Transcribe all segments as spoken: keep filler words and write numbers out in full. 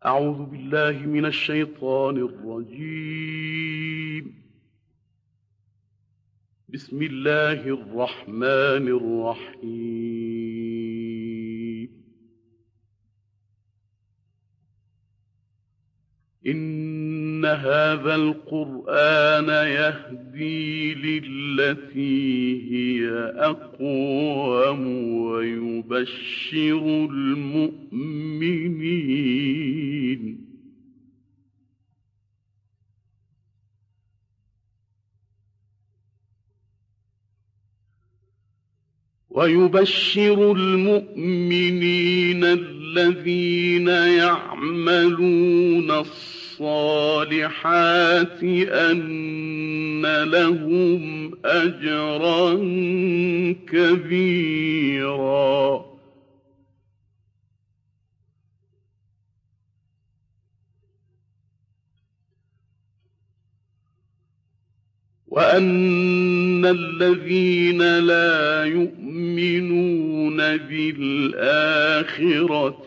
أعوذ بالله من الشيطان الرجيم. بسم الله الرحمن الرحيم. إن هذا القرآن يهدي للتي هي أقوم ويبشر المؤمنين ويبشر المؤمنين الذين يعملون الصالحات أن لهم أجرا كبيرا. وأن الذين لا يؤمنون بالآخرة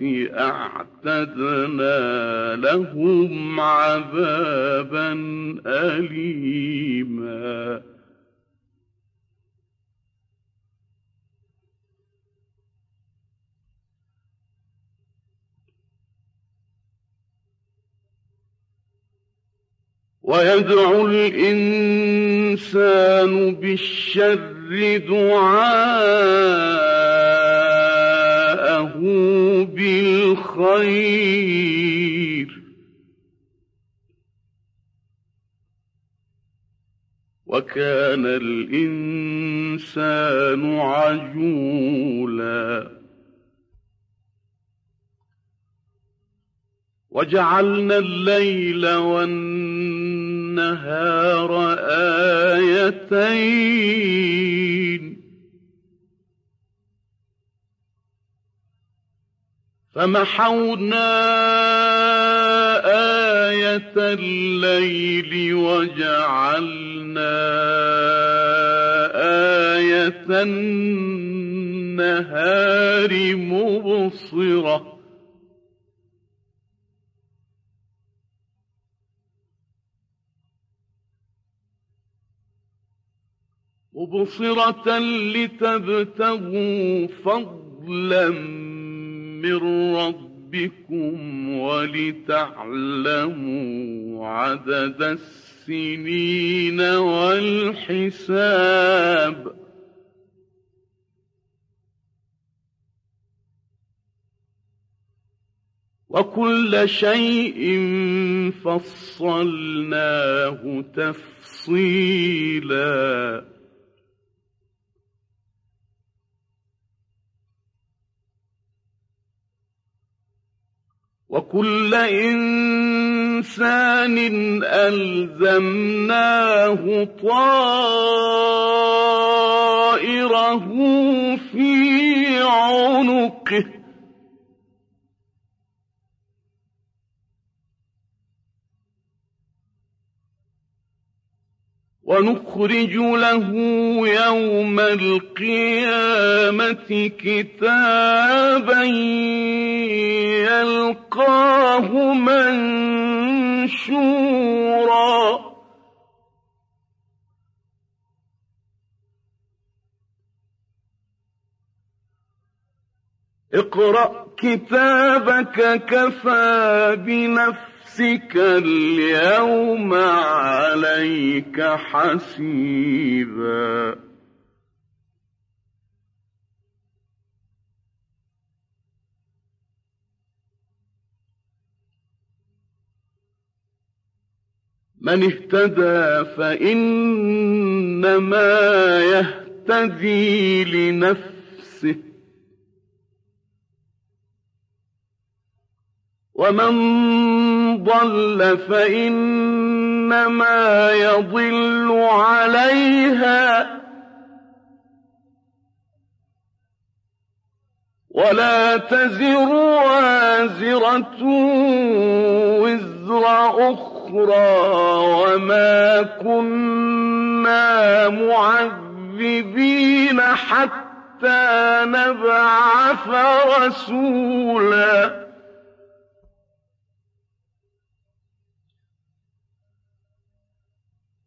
أعتدنا لهم عذابا أليما. ويدعو الإنسان بالشر دعاءه بالخير وكان الإنسان عجولا. وجعلنا الليل والنهار آيتين فمحونا آية الليل وجعلنا آية النهار مبصرة مبصرة لتبتغوا فضلا من ربكم ولتعلموا عدد السنين والحساب وكل شيء فصلناه تفصيلا. وكل إنسان ألزمناه طائره في عنقه ونخرج له يوم القيامة كتابا يلقاه منشورا اقرأ كتابك كفى بنفسك اليوم عليك حسيبا. من اهتدى فإنما يهتدي لنفسه ومن ضل فإنما يضل عليها ولا تزر وازرة وزر أخرى وما كنا معذبين حتى نبعث رسولا.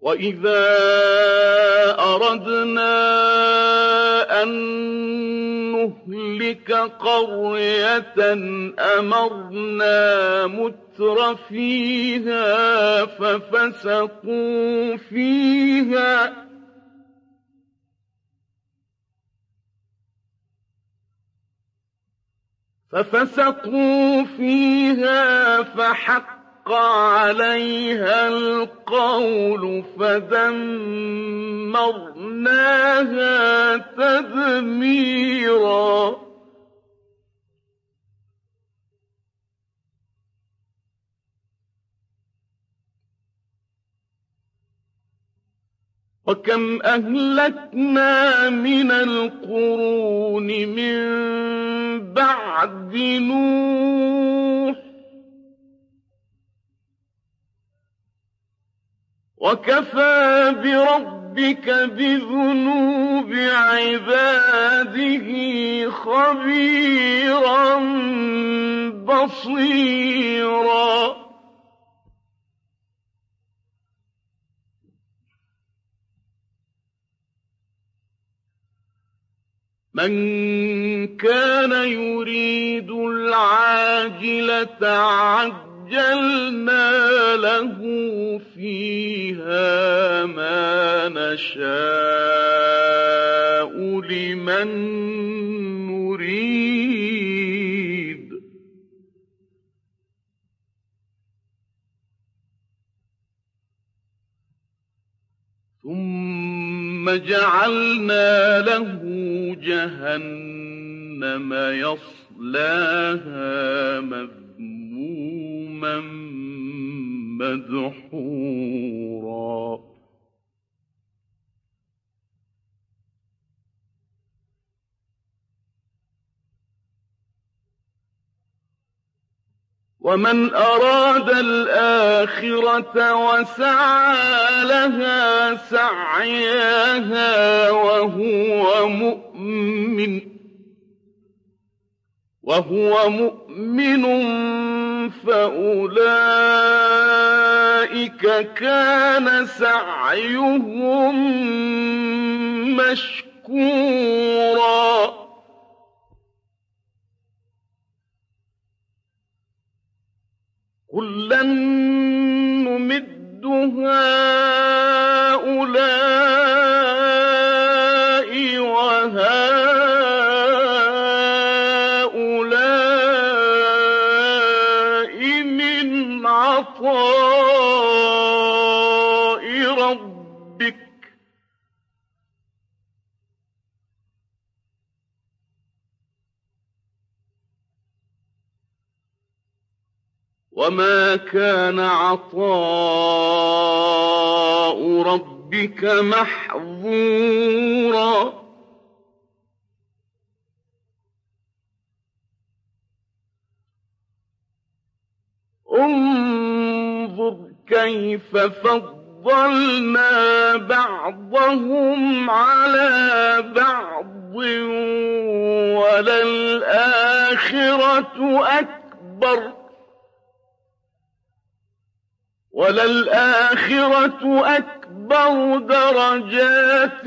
وَإِذَا أَرَدْنَا أَن نُّهْلِكَ قَرْيَةً أَمَرْنَا مُتْرَ فِيهَا فَفَسَقُوا فِيهَا فَفَسَقُوا فِيهَا فَحَقَّ عَلَيْهَا الْقَوْلُ فَدَمَّرْنَاهَا تَدْمِيرًا. وَكَمْ أَهْلَكْنَا مِنَ الْقُرُونِ مِن بَعْدِ نُوحٍ وَكَفَىٰ بِرَبِّكَ بِذُنُوبِ عِبَادِهِ خَبِيرًا بَصِيرًا. مَن كَانَ يُرِيدُ الْعَاجِلَةَ عَجَّلْنَا لَهُ فِيهَا مَا نَشَاءُ لِمَن نُّرِيدُ ثُمَّ جَعَلْنَا لَهُ جَهَنَّمَ يَصْلَاهَا مَذْمُومًا مَّدْحُورًا. وَمَنْ أَرَادَ الْآخِرَةَ وَسَعَىٰ لَهَا سَعْيَهَا وَهُوَ مُؤْمِنٌ وَهُوَ مُؤْمِنٌ فَأُولَٰئِكَ كَانَ سَعْيُهُم مَّشْكُورًا. كُلًّا نُّمِدُّ هَٰؤُلَاءِ وَهَٰؤُلَاءِ مِنْ عَطَاءِ رَبِّكَ ۚ وَمَا كَانَ عَطَاءُ رَبِّكَ مَحْظُورًا. انظُرْ كَيْفَ فَضَّلْنَا بَعْضَهُمْ عَلَىٰ بَعْضٍ وَلَلْآخِرَةُ أَكْبَرُ وَلَلْآخِرَةُ أَكْبَرُ دَرَجَاتٍ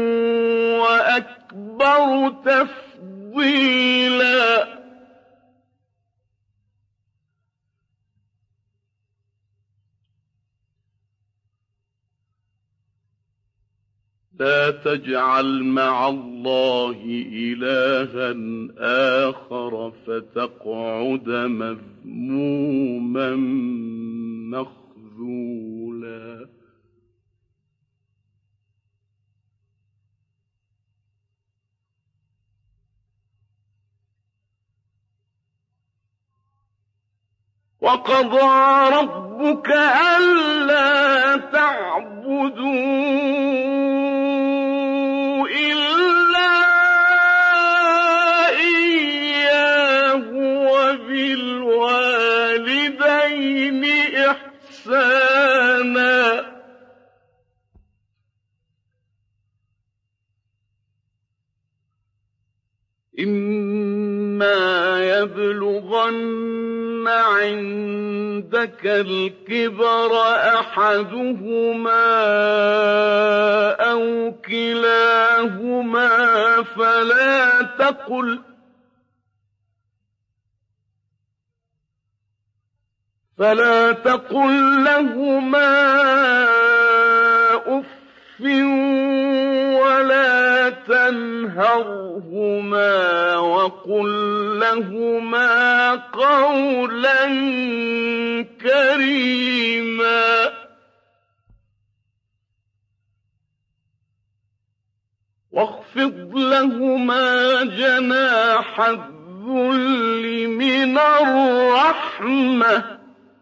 وَأَكْبَرُ تَفْضِيلًا. لَا تَجْعَلْ مَعَ اللَّهِ إِلَٰهًا آخَرَ فَتَقْعُدَ مَذْمُومًا مَّخْذُولًا. وَقَضَىٰ رَبُّكَ أَلَّا تَعْبُدُوا إِلَّا إِيَّاهُ وَبِالْوَالِدَيْنِ إِحْسَانًا. إِمَّا يَبْلُغَنَّ عندك الكبر أحدهما أو كلاهما فلا تقل فلا تقل لهما أف ولا تنهرهما وقل لهما قولا كريما واخفض لهما جناح الذل من الرحمة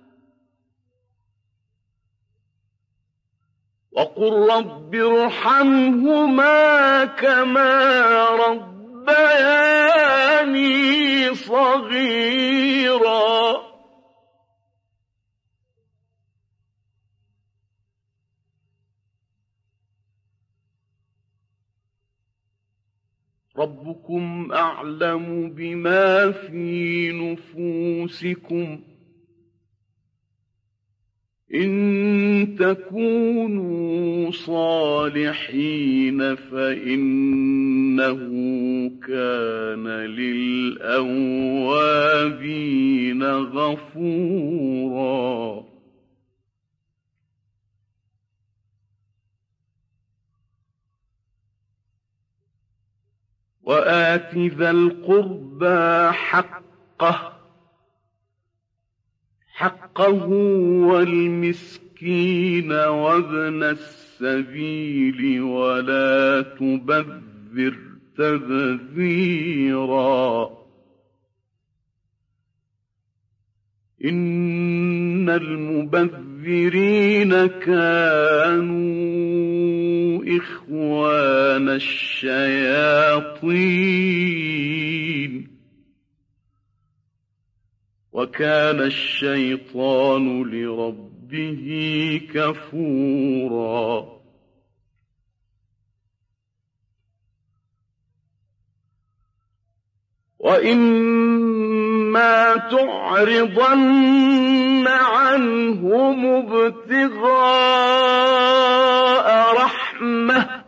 وقل رب ارحمهما كما ربياني صغيرا ربكم أعلم بما في نفوسكم إن تكونوا صالحين فإنه كان للأوابين غفورا وآت ذا القربى حقه حقه والمسكين وابن السبيل ولا تبذر تبذيرا إن المبذرين كانوا إخوان الشياطين وكان الشيطان لربه كفورا وإما تعرضن عنهم ابتغاء رحمة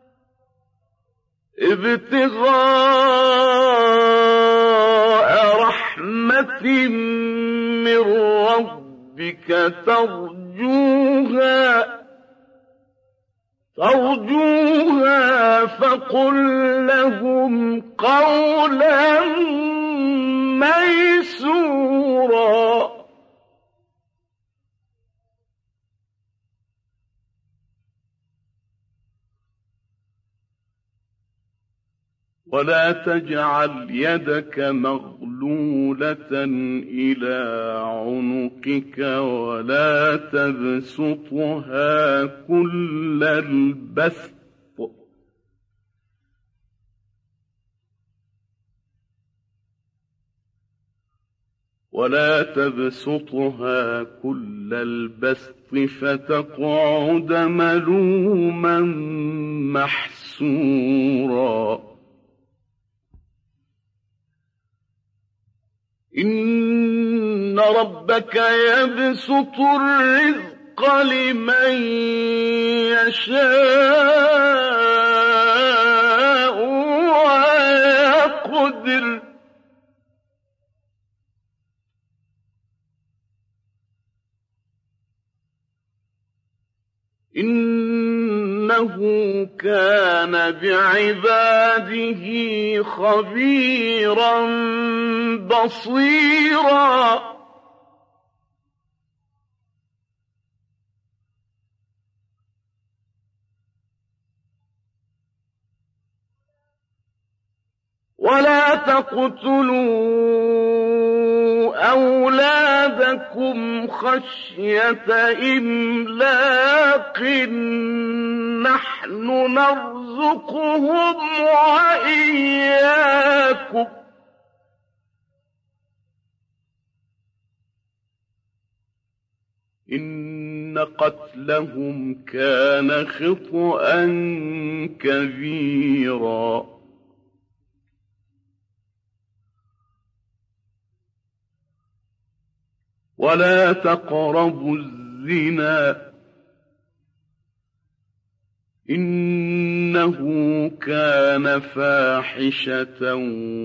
ابتغاء رحمة من ربك ترجوها ترجوها فقل لهم قولا ميسورا ولا تجعل يدك مغلولة إلى عنقك ولا تبسطها كل البسط ولا تبسطها كل البسط فتقعد ملوما محسورا إن ربك يبسط الرزق لمن يشاء ويقدر إنه كان بعباده خبيرا بصيرا ولا تقتلوا أولادكم خشية إملاق نحن نرزقهم وإياكم إن قتلهم كان خطأ كبيرا ولا تقربوا الزنا إنه كان فاحشة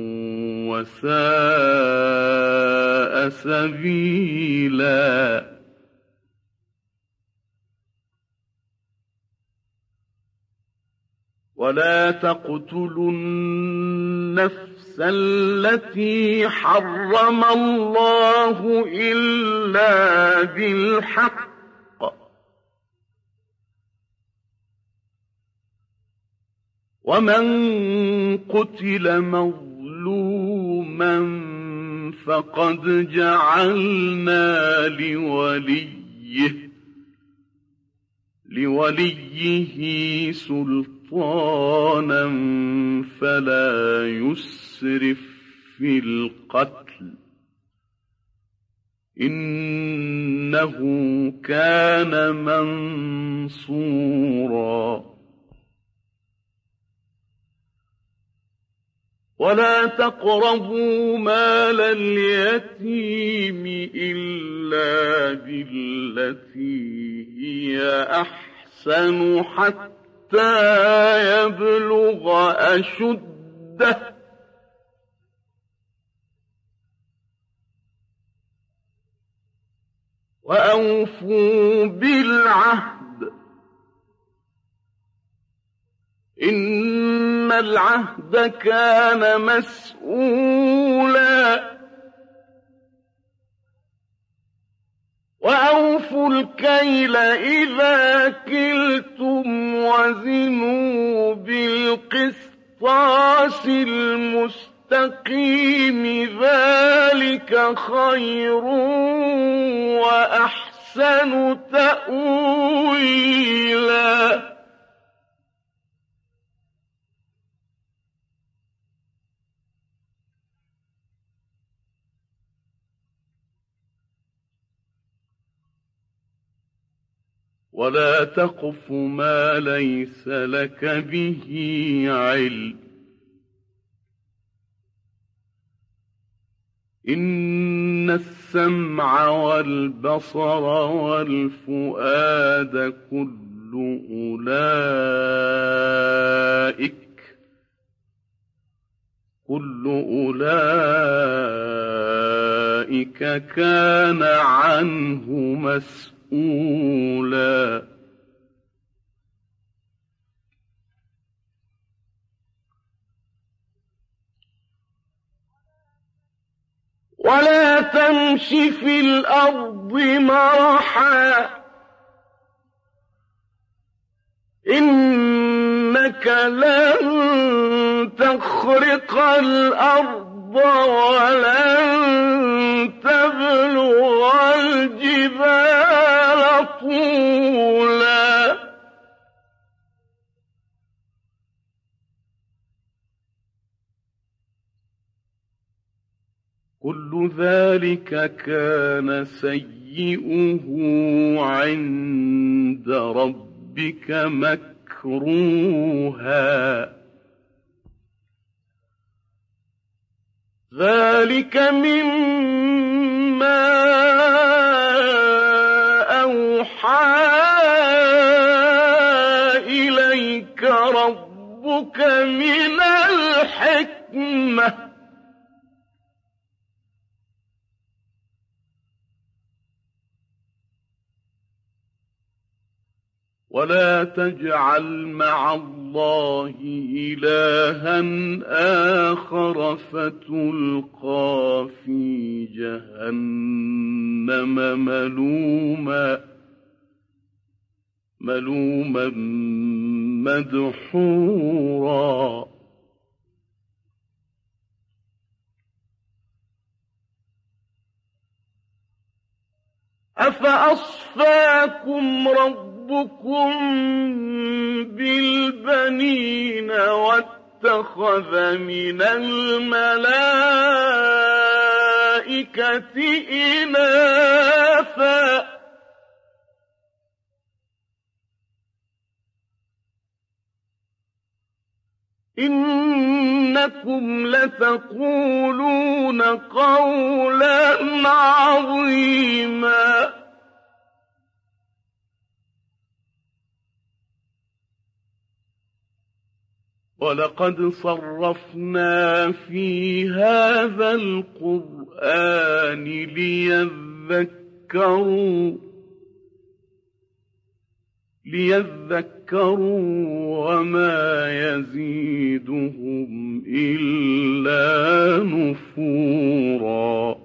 وساء سبيلا ولا تقتلوا النفس التي حرم الله إلا بالحق ومن قتل مظلوما فقد جعلنا لوليه لوليه سلطانا فلا يسرف في القتل إنه كان منصورا ولا تقربوا مال اليتيم إلا بالتي هي أحسن حتى يبلغ أشده وأوفوا بالعهد إن العهد كان مسؤولا وأوفوا الكيل إذا كلتم وزنوا بالقسطاس المستقيم ذلك خير وأحسن تأويلا ولا تقف ما ليس لك به علم إن السمع والبصر والفؤاد كل أولئك كل أولئك كان عنه مسؤولا ولا تمش في الأرض مرحا إنك لن تخرق الأرض ولن تبلغ الجبال طولا كل ذلك كان سيئه عند ربك مكروها ذلك مما أوحى إليك ربك من الحكمة ولا تجعل مع الله إلها آخر فتلقى في جهنم ملوما ملوما مدحورا أفأصفاكم ربكم بالبنين واتخذ من الملائكة إناثا إنكم لتقولون قولا عظيما ولقد صرفنا في هذا القرآن ليذكروا ليذكروا وما يزيدهم إلا نفورا.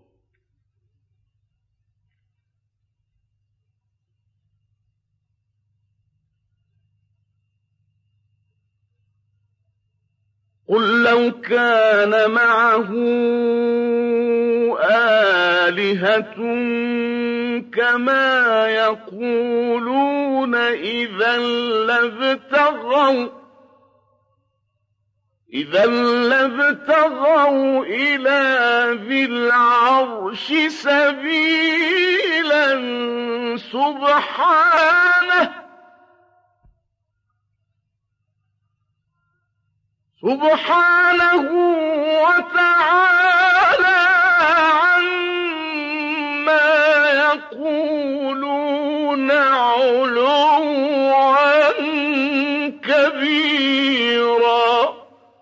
قل لو كان معه آلهة كما يقولون إذا لابتغوا إذا لابتغوا إلى ذي العرش سبيلا سبحانه سبحانه وتعالى عما يقولون علوا كبيرا.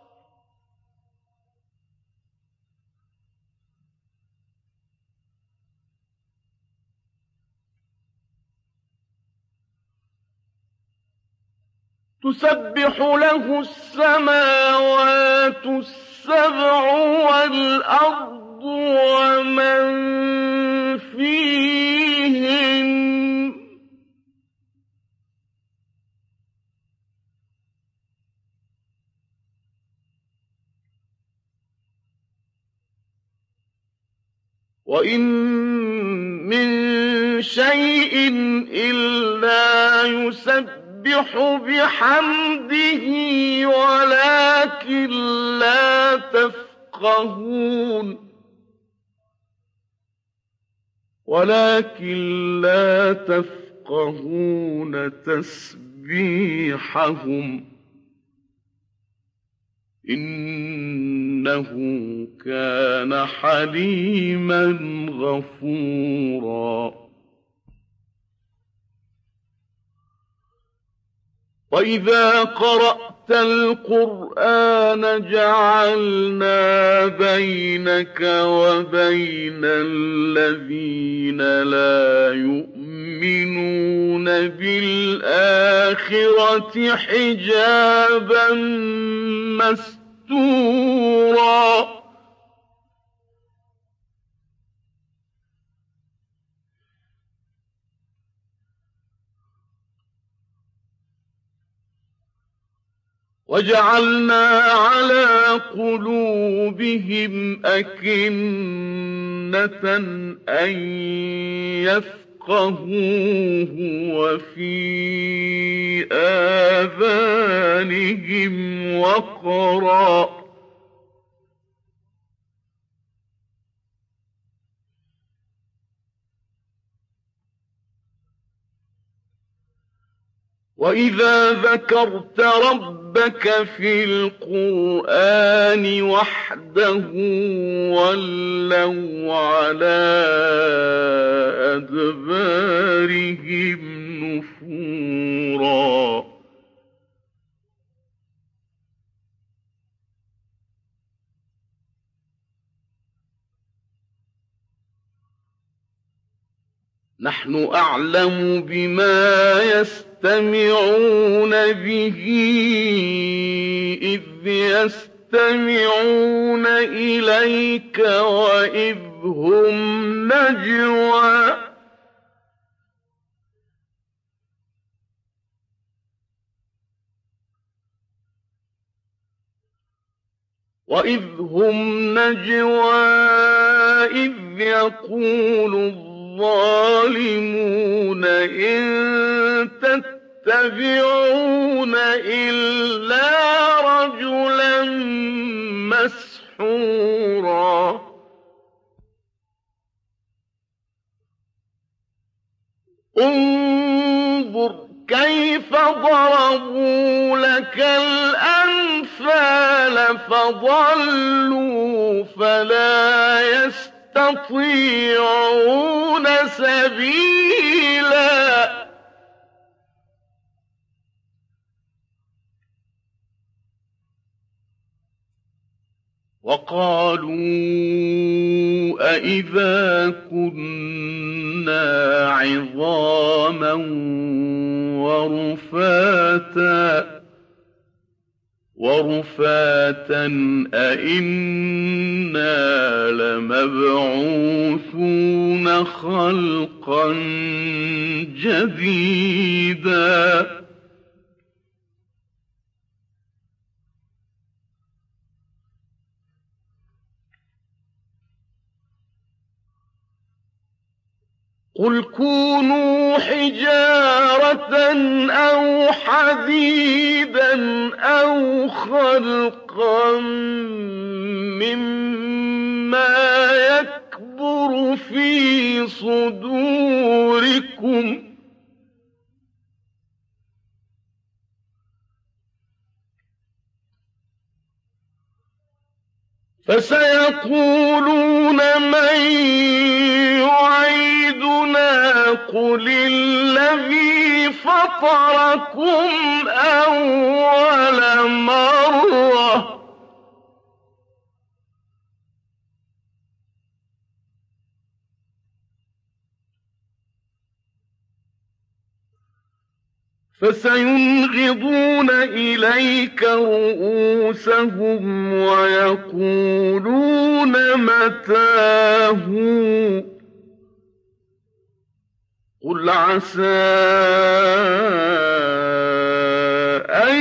تسبح له السماوات السبع والأرض ومن فيهن وإن من شيء إلا يسبح بحمده ولكن لا تفقهون ولكن لا تفقهون تسبيحهم إنه كان حليما غفورا. وإذا قرأت القرآن جعلنا بينك وبين الذين لا يؤمنون بالآخرة حجابا مستورا. وجعلنا على قلوبهم أكنة أن يفقهوه وفي آذانهم وقرا وإذا ذكرت ربك في القرآن وحده ولوا على أدبارهم نفورا. نحن أعلم بما يستمعون به إذ يستمعون إليك وإذ هم نجوى وإذ هم نجوى إذ يقول الظالمون إن تتبعون إلا رجلا مسحورا. انظر كيف ضربوا لك الأمثال فضلوا فلا يستطيعون سبيلا. وقالوا أإذا كنا عظاما ورفاتا ورفاتا أإنا لمبعوثون خلقا جديدا قل كونوا حجارة أو حديدا أو خلقا مما يكبر في صدوركم فسيقولون من يعيدنا قل الذي فطركم أول مرة فسينغضون إليك رؤوسهم ويقولون متاه قل عسى أن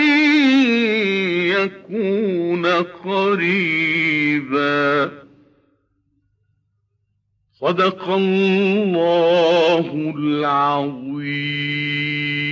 يكون قريبا. صدق الله العظيم.